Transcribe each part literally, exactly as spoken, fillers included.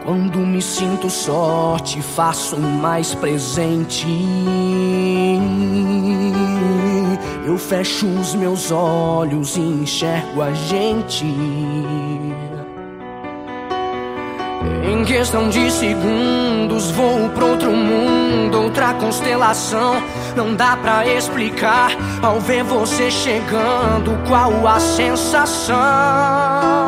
Quando me sinto só, te faço mais presente. Eu fecho os meus olhos e enxergo a gente. Em questão de segundos vou pra outro mundo, outra constelação. Não dá pra explicar ao ver você chegando qual a sensação.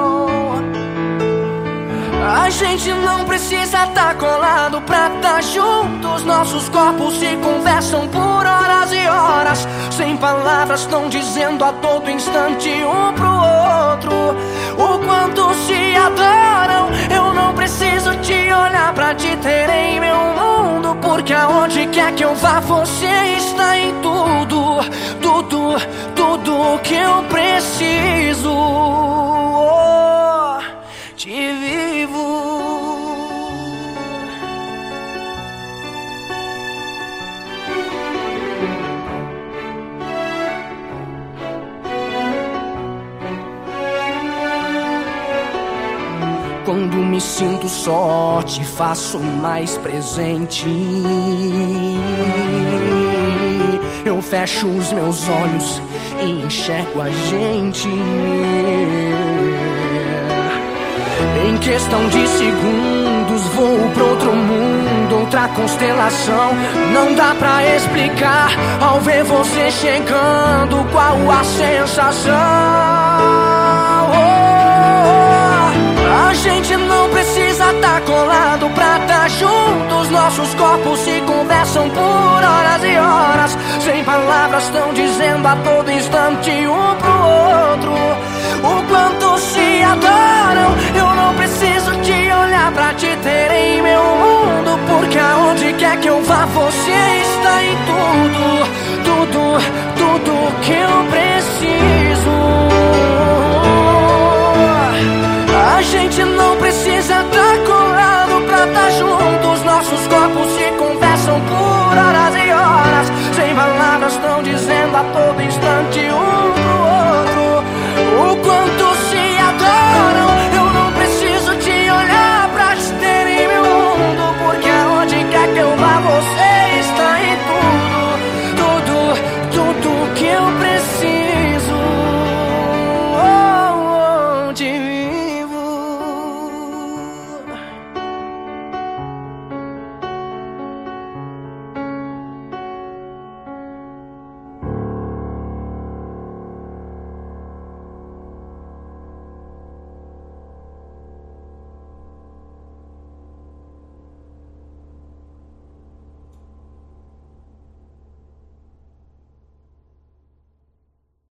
A gente não precisa tá colado pra tá juntos. Nossos corpos se conversam por horas e horas. Sem palavras tão dizendo a todo instante um pro outro o quanto se adoram. Eu não preciso te olhar pra te ter em meu mundo, porque aonde quer que eu vá você está em tudo. Tudo, tudo que eu preciso. Oh, te vivo. Quando me sinto só, te faço mais presente. Eu fecho os meus olhos e enxergo a gente. Em questão de segundos vou pra outro mundo, outra constelação. Não dá pra explicar ao ver você chegando qual a sensação. A gente não precisa tá colado pra tá juntos. Nossos corpos se conversam por horas e horas. Sem palavras tão dizendo a todo instante um pro outro o quanto se adoram. Eu não preciso te olhar pra te ter em meu mundo, porque aonde quer que eu vá você está em tudo. Tudo, tudo que eu preciso.